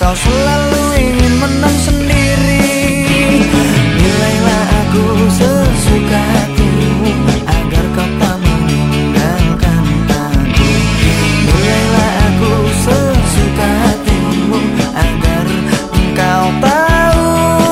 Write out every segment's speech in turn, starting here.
kau selalu ingin menang sendiri. Nilailah aku sesuka hatimu agar kau tak meninggalkan aku. Nilailah aku sesuka hatimu agar engkau tahu.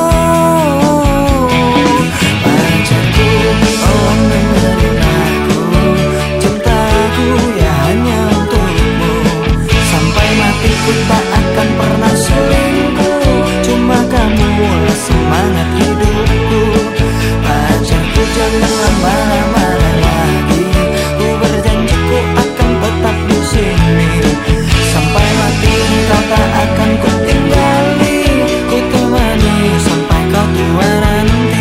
Pacarku, tolong dengerin aku, cintaku ya hanya untukmu. Sampai mati ku tak akan pernah selingkuh, cuma kamulah semangat hidupku. Pacarku jangan lama-lama lagi, ku berjanji ku akan tetap di sini. Sampai mati engkau tak akan ku tinggali, ku temani sampai kau tua nanti.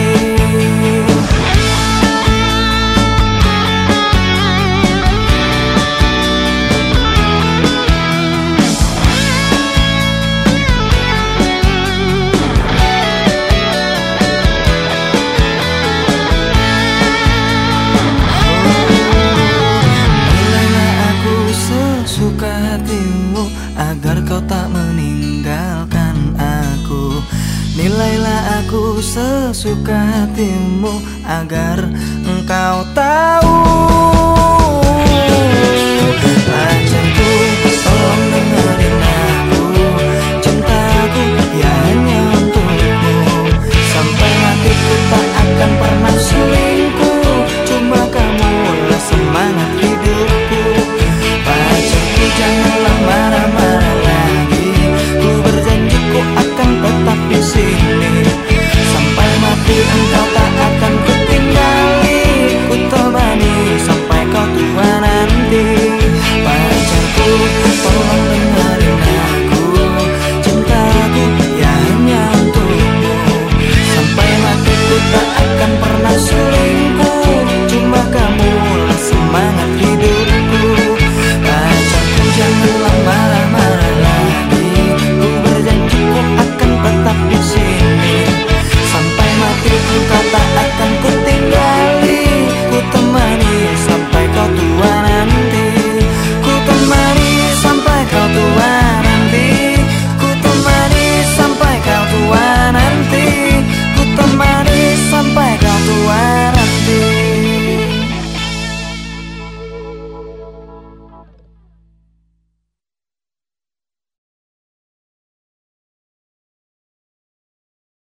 Suka hatimu agar kau tak meninggalkan aku. Nilailah aku sesuka hatimu agar engkau tahu.